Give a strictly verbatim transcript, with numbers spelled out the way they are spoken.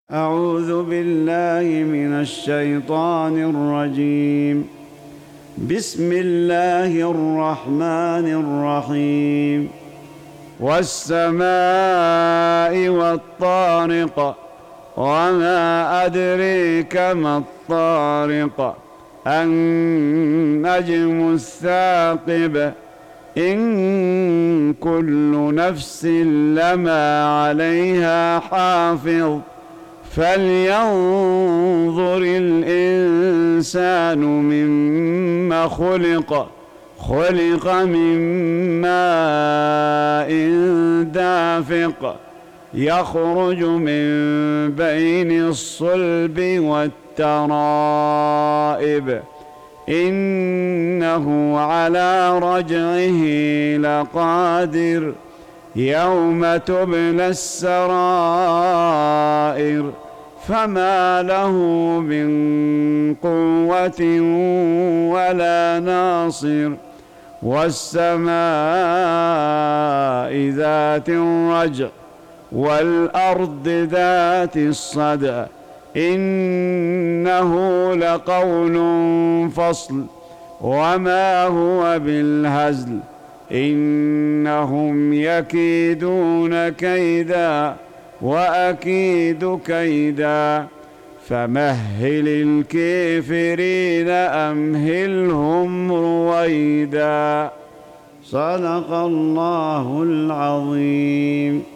أعوذ بالله من الشيطان الرجيم. بسم الله الرحمن الرحيم. والسماء والطارق وما أدريك ما الطارق النجم الثاقب إن كل نفس لما عليها حافظ فلينظر الإنسان مما خلق خلق من ماء دافق يخرج من بين الصلب والترائب إنه على رجعه لقادر يوم تبلى السرائر فما له من قوة ولا ناصر والسماء ذات الرجع والأرض ذات الصدع إنه لقول فصل وما هو بالهزل إنهم يكيدون كيدا وأكيد كيدا فمهل الكافرين أمهلهم رويدا. صدق الله العظيم.